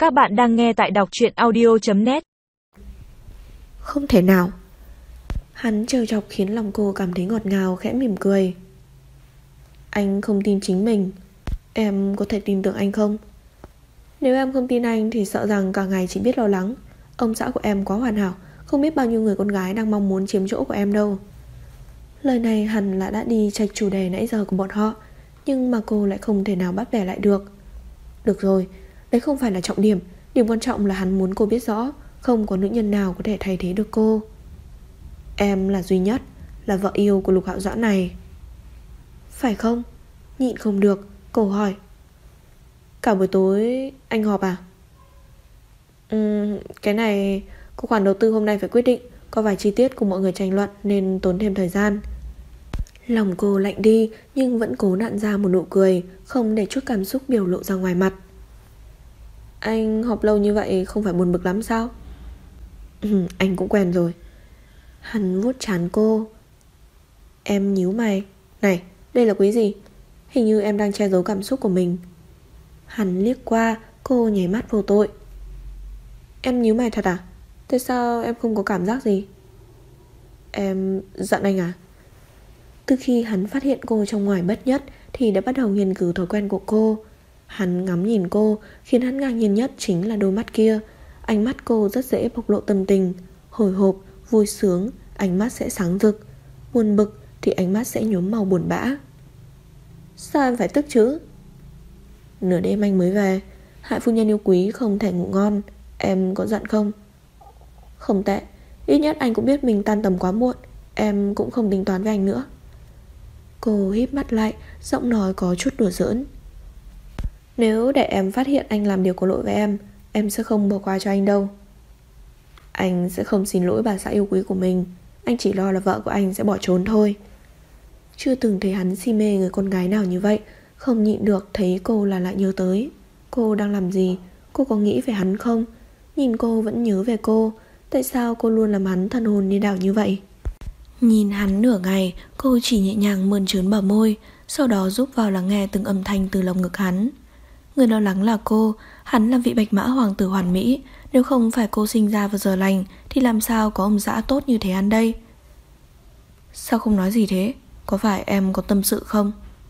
Các bạn đang nghe tại đọc truyện audio.net. Không thể nào. Hắn trêu chọc khiến lòng cô cảm thấy ngọt ngào, khẽ mỉm cười. Anh không tin chính mình. Em có thể tin tưởng anh không? Nếu em không tin anh thì sợ rằng cả ngày chỉ biết lo lắng. Ông xã của em quá hoàn hảo, không biết bao nhiêu người con gái đang mong muốn chiếm chỗ của em đâu. Lời này hẳn là đã đi chạch chủ đề nãy giờ của bọn họ, nhưng mà cô lại không thể nào bắt bẻ lại được. Được rồi, đấy không phải là trọng điểm. Điểm quan trọng là hắn muốn cô biết rõ không có nữ nhân nào có thể thay thế được cô. Em là duy nhất, là vợ yêu của Lục Hạo Doãn này. Phải không? Nhịn không được, cô hỏi. Cả buổi tối anh họp à? Cái này có khoản đầu tư hôm nay phải quyết định. Có vài chi tiết cùng mọi người tranh luận nên tốn thêm thời gian. Lòng cô lạnh đi nhưng vẫn cố nặn ra một nụ cười, không để chút cảm xúc biểu lộ ra ngoài mặt. Anh họp lâu như vậy không phải buồn bực lắm sao? Anh cũng quen rồi. Hắn vuốt trán cô. Em nhíu mày. Này, đây là quý gì? Hình như em đang che giấu cảm xúc của mình. Hắn liếc qua, cô nháy mắt vô tội. Em nhíu mày thật à? Thế sao em không có cảm giác gì? Em giận anh à? Từ khi hắn phát hiện cô trong ngoài bất nhất thì đã bắt đầu nghiên cứu thói quen của cô. Hắn ngắm nhìn cô, khiến hắn ngạc nhiên nhất chính là đôi mắt kia. Ánh mắt cô rất dễ bộc lộ tâm tình. Hồi hộp, vui sướng, ánh mắt sẽ sáng rực. Buồn bực thì ánh mắt sẽ nhuốm màu buồn bã. Sao em phải tức chứ? Nửa đêm anh mới về, Hạ phu nhân yêu quý không thể ngủ ngon. Em có giận không? Không tệ, ít nhất anh cũng biết mình tan tầm quá muộn. Em cũng không tính toán với anh nữa. Cô híp mắt lại, giọng nói có chút đùa giỡn. Nếu để em phát hiện anh làm điều có lỗi với em sẽ không bỏ qua cho anh đâu. Anh sẽ không xin lỗi bà xã yêu quý của mình. Anh chỉ lo là vợ của anh sẽ bỏ trốn thôi. Chưa từng thấy hắn si mê người con gái nào như vậy. Không nhịn được thấy cô là lại nhớ tới. Cô đang làm gì? Cô có nghĩ về hắn không? Nhìn cô vẫn nhớ về cô. Tại sao cô luôn làm hắn thần hồn điên đảo như vậy? Nhìn hắn nửa ngày, cô chỉ nhẹ nhàng mơn trớn bờ môi, sau đó giúp vào lắng nghe từng âm thanh từ lồng ngực hắn. Người lo lắng là cô. Hắn là vị bạch mã hoàng tử hoàn mỹ. Nếu không phải cô sinh ra vào giờ lành thì làm sao có ông dã tốt như thế hắn đây? Sao không nói gì thế? Có phải em có tâm sự không?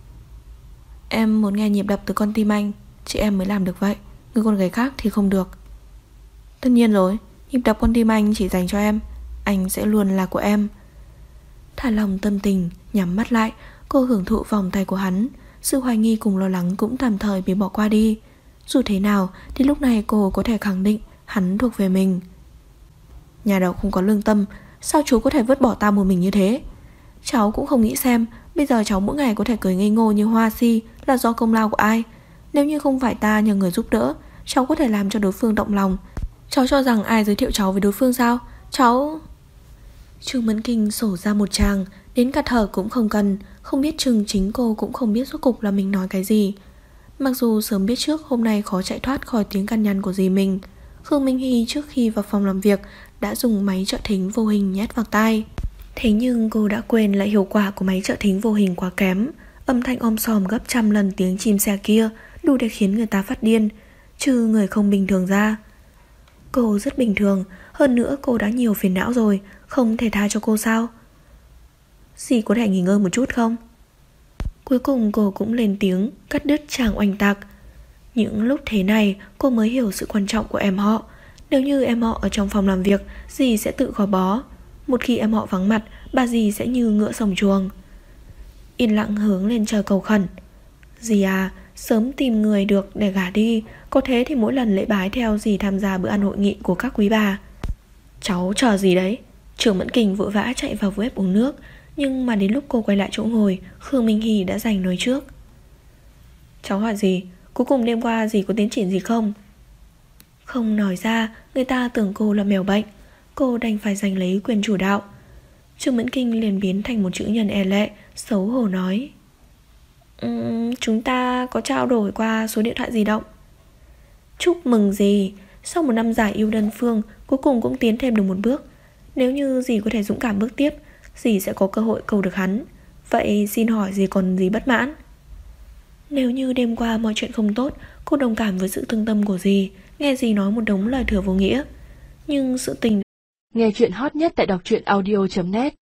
Em muốn nghe nhịp đập từ con tim anh. Chị em mới làm được vậy, người con gái khác thì không được. Tất nhiên rồi, nhịp đập con tim anh chỉ dành cho em. Anh sẽ luôn là của em. Thả lòng tâm tình, nhắm mắt lại, cô hưởng thụ vòng tay của hắn. Sự hoài nghi cùng lo lắng cũng tạm thời bị bỏ qua đi. Dù thế nào thì lúc này cô có thể khẳng định hắn thuộc về mình. Nhà đầu không có lương tâm, sao chú có thể vứt bỏ ta một mình như thế? Cháu cũng không nghĩ xem bây giờ cháu mỗi ngày có thể cười ngây ngô như hoa si là do công lao của ai. Nếu như không phải ta nhờ người giúp đỡ, cháu có thể làm cho đối phương động lòng. Cháu cho rằng ai giới thiệu cháu với đối phương sao? Cháu... Trương Mẫn Kinh sổ ra một tràng, đến cả thở cũng không cần. Không biết chừng chính cô cũng không biết rốt cục là mình nói cái gì. Mặc dù sớm biết trước hôm nay khó chạy thoát khỏi tiếng căn nhằn của dì mình, Khương Minh Hy trước khi vào phòng làm việc đã dùng máy trợ thính vô hình nhét vào tai. Thế nhưng cô đã quên là hiệu quả của máy trợ thính vô hình quá kém. Âm thanh om sòm gấp trăm lần tiếng chim xe kia đủ để khiến người ta phát điên, trừ người không bình thường ra. Cô rất bình thường, hơn nữa cô đã nhiều phiền não rồi, không thể tha cho cô sao? Dì có thể nghỉ ngơi một chút không? Cuối cùng cô cũng lên tiếng cắt đứt tràng oanh tạc. Những lúc thế này cô mới hiểu sự quan trọng của em họ. Nếu như em họ ở trong phòng làm việc, dì sẽ tự gò bó. Một khi em họ vắng mặt, bà dì sẽ như ngựa sổng chuồng. Yên lặng hướng lên trời cầu khẩn. Dì à, sớm tìm người được để gả đi. Có thế thì mỗi lần lễ bái theo dì tham gia bữa ăn hội nghị của các quý bà. Cháu chờ gì đấy? Trương Mẫn Kinh vội vã chạy vào bếp uống nước. Nhưng mà đến lúc cô quay lại chỗ ngồi, Khương Minh Hy đã giành nói trước. Cháu hỏi gì? Cuối cùng đêm qua dì có tiến triển gì không? Không nói ra, người ta tưởng cô là mèo bệnh. Cô đành phải giành lấy quyền chủ đạo. Trương Mẫn Kinh liền biến thành một chữ nhân e lệ, xấu hổ nói. Chúng ta có trao đổi qua số điện thoại di động. Chúc mừng dì. Sau một năm dài yêu đơn phương, cuối cùng cũng tiến thêm được một bước. Nếu như dì có thể dũng cảm bước tiếp, dì sẽ có cơ hội cầu được hắn. Vậy xin hỏi dì còn gì bất mãn? Nếu như đêm qua mọi chuyện không tốt, cô đồng cảm với sự thương tâm của dì, nghe dì nói một đống lời thừa vô nghĩa. Nhưng sự tình... Nghe chuyện hot nhất tại đọc truyện audio.net.